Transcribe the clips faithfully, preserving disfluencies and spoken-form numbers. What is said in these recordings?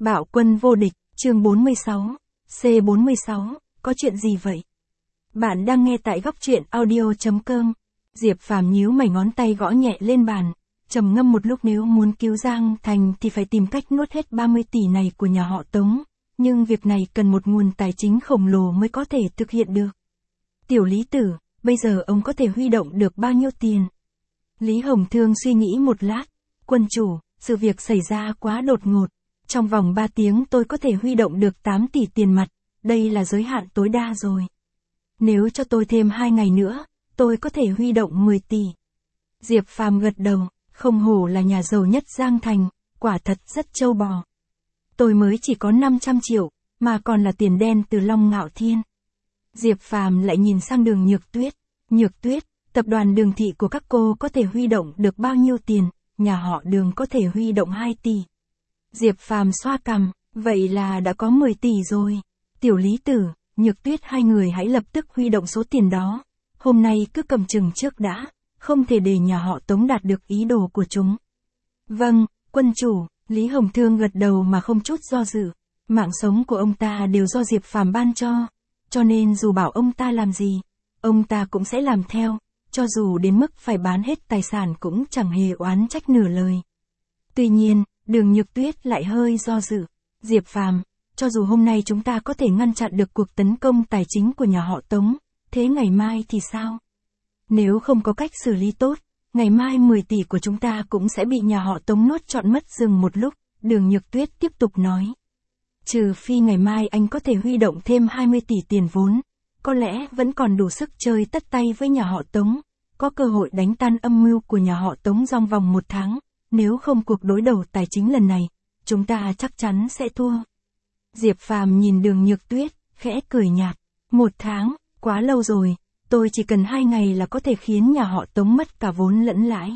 Bạo quân vô địch, chương bốn mươi sáu, C bốn mươi sáu, có chuyện gì vậy? Bạn đang nghe tại góc truyện audio chấm com. Diệp Phàm nhíu mày, ngón tay gõ nhẹ lên bàn, trầm ngâm một lúc. Nếu muốn cứu Giang Thành thì phải tìm cách nuốt hết ba mươi tỷ này của nhà họ Tống, nhưng việc này cần một nguồn tài chính khổng lồ mới có thể thực hiện được. Tiểu Lý Tử, bây giờ ông có thể huy động được bao nhiêu tiền? Lý Hồng Thương suy nghĩ một lát, quân chủ, sự việc xảy ra quá đột ngột. Trong vòng ba tiếng tôi có thể huy động được tám tỷ tiền mặt, đây là giới hạn tối đa rồi. Nếu cho tôi thêm hai ngày nữa, tôi có thể huy động mười tỷ. Diệp Phàm gật đầu, không hổ là nhà giàu nhất Giang Thành, quả thật rất trâu bò. Tôi mới chỉ có năm trăm triệu, mà còn là tiền đen từ Long Ngạo Thiên. Diệp Phàm lại nhìn sang Đường Nhược Tuyết. Nhược Tuyết, tập đoàn Đường thị của các cô có thể huy động được bao nhiêu tiền? Nhà họ Đường có thể huy động hai tỷ. Diệp Phàm xoa cằm, vậy là đã có mười tỷ rồi. Tiểu Lý Tử, Nhược Tuyết, hai người hãy lập tức huy động số tiền đó. Hôm nay cứ cầm chừng trước đã, không thể để nhà họ Tống đạt được ý đồ của chúng. Vâng, quân chủ, Lý Hồng Thương gật đầu mà không chút do dự. Mạng sống của ông ta đều do Diệp Phàm ban cho, cho nên dù bảo ông ta làm gì, ông ta cũng sẽ làm theo, cho dù đến mức phải bán hết tài sản cũng chẳng hề oán trách nửa lời. Tuy nhiên, Đường Nhược Tuyết lại hơi do dự. Diệp Phàm, cho dù hôm nay chúng ta có thể ngăn chặn được cuộc tấn công tài chính của nhà họ Tống, thế ngày mai thì sao? Nếu không có cách xử lý tốt, ngày mai mười tỷ của chúng ta cũng sẽ bị nhà họ Tống nuốt trọn mất. Dừng một lúc, Đường Nhược Tuyết tiếp tục nói. Trừ phi ngày mai anh có thể huy động thêm hai mươi tỷ tiền vốn, có lẽ vẫn còn đủ sức chơi tất tay với nhà họ Tống, có cơ hội đánh tan âm mưu của nhà họ Tống trong vòng một tháng. Nếu không, cuộc đối đầu tài chính lần này, chúng ta chắc chắn sẽ thua. Diệp Phàm nhìn Đường Nhược Tuyết, khẽ cười nhạt. Một tháng, quá lâu rồi, tôi chỉ cần hai ngày là có thể khiến nhà họ Tống mất cả vốn lẫn lãi.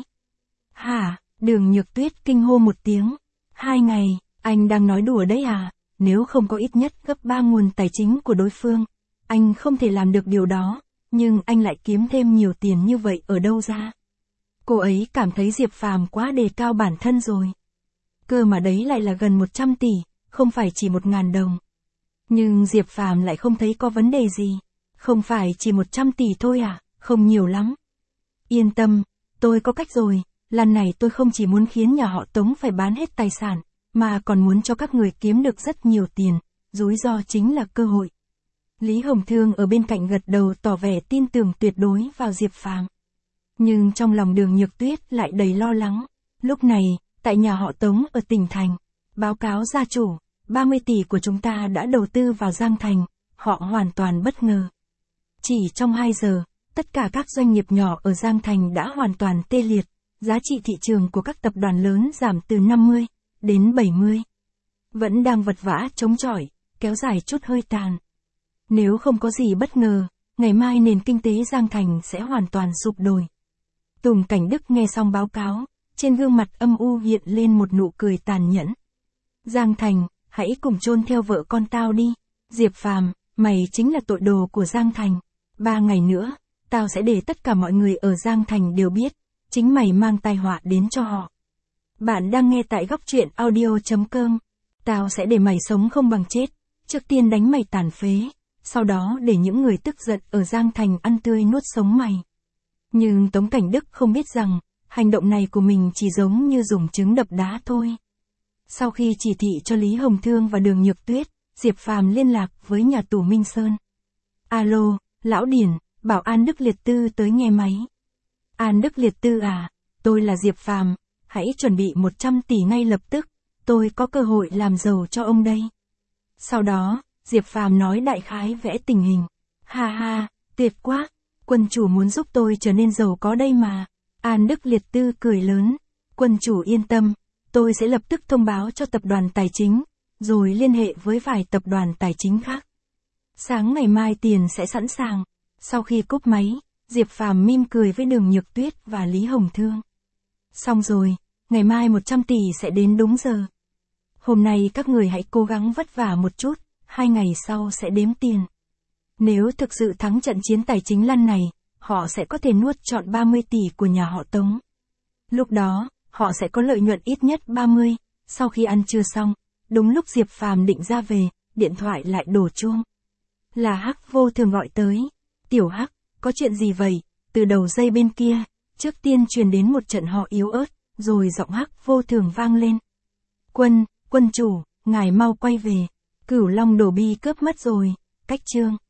Hả? Đường Nhược Tuyết kinh hô một tiếng. Hai ngày, anh đang nói đùa đấy à? Nếu không có ít nhất gấp ba nguồn tài chính của đối phương, anh không thể làm được điều đó, nhưng anh lại kiếm thêm nhiều tiền như vậy ở đâu ra? Cô ấy cảm thấy Diệp Phàm quá đề cao bản thân rồi. Cơ mà đấy lại là gần một trăm tỷ, không phải chỉ một ngàn đồng. Nhưng Diệp Phàm lại không thấy có vấn đề gì. Không phải chỉ một trăm tỷ thôi à, không nhiều lắm. Yên tâm, tôi có cách rồi, lần này tôi không chỉ muốn khiến nhà họ Tống phải bán hết tài sản, mà còn muốn cho các người kiếm được rất nhiều tiền, rủi ro chính là cơ hội. Lý Hồng Thương ở bên cạnh gật đầu tỏ vẻ tin tưởng tuyệt đối vào Diệp Phàm. Nhưng trong lòng Đường Nhược Tuyết lại đầy lo lắng. Lúc này, tại nhà họ Tống ở tỉnh thành, báo cáo gia chủ, ba mươi tỷ của chúng ta đã đầu tư vào Giang Thành, họ hoàn toàn bất ngờ. Chỉ trong hai giờ, tất cả các doanh nghiệp nhỏ ở Giang Thành đã hoàn toàn tê liệt, giá trị thị trường của các tập đoàn lớn giảm từ năm mươi đến bảy mươi. Vẫn đang vật vã chống chọi, kéo dài chút hơi tàn. Nếu không có gì bất ngờ, ngày mai nền kinh tế Giang Thành sẽ hoàn toàn sụp đổ. Tùng Cảnh Đức nghe xong báo cáo, trên gương mặt âm u hiện lên một nụ cười tàn nhẫn. Giang Thành, hãy cùng chôn theo vợ con tao đi. Diệp Phàm, mày chính là tội đồ của Giang Thành. Ba ngày nữa, tao sẽ để tất cả mọi người ở Giang Thành đều biết, chính mày mang tai họa đến cho họ. Bạn đang nghe tại góc truyện audio chấm com. Tao sẽ để mày sống không bằng chết, trước tiên đánh mày tàn phế, sau đó để những người tức giận ở Giang Thành ăn tươi nuốt sống mày. Nhưng Tống Cảnh Đức không biết rằng, hành động này của mình chỉ giống như dùng trứng đập đá thôi. Sau khi chỉ thị cho Lý Hồng Thương và Đường Nhược Tuyết, Diệp Phàm liên lạc với nhà tù Minh Sơn. Alo, Lão Điển, bảo An Đức Liệt Tư tới nghe máy. An Đức Liệt Tư à, tôi là Diệp Phàm, hãy chuẩn bị một trăm tỷ ngay lập tức, tôi có cơ hội làm giàu cho ông đây. Sau đó, Diệp Phàm nói đại khái vẽ tình hình. Ha ha, tuyệt quá, quân chủ muốn giúp tôi trở nên giàu có đây mà. An Đức Liệt Tư cười lớn. Quân chủ yên tâm, tôi sẽ lập tức thông báo cho tập đoàn tài chính, rồi liên hệ với vài tập đoàn tài chính khác. Sáng ngày mai tiền sẽ sẵn sàng. Sau khi cúp máy, Diệp Phàm mỉm cười với Đường Nhược Tuyết và Lý Hồng Thương. Xong rồi, ngày mai một trăm tỷ sẽ đến đúng giờ. Hôm nay các người hãy cố gắng vất vả một chút, hai ngày sau sẽ đếm tiền. Nếu thực sự thắng trận chiến tài chính lần này, họ sẽ có thể nuốt trọn ba mươi tỷ của nhà họ Tống. Lúc đó, họ sẽ có lợi nhuận ít nhất ba mươi, sau khi ăn trưa xong, Đúng lúc Diệp Phàm định ra về, điện thoại lại đổ chuông. Là Hắc Vô Thường gọi tới. Tiểu Hắc, có chuyện gì vậy? Từ đầu dây bên kia, trước tiên truyền đến một trận họ yếu ớt, rồi giọng Hắc Vô Thường vang lên. Quân, quân chủ, ngài mau quay về. Cửu Long Đồ Bi cướp mất rồi, cách chương.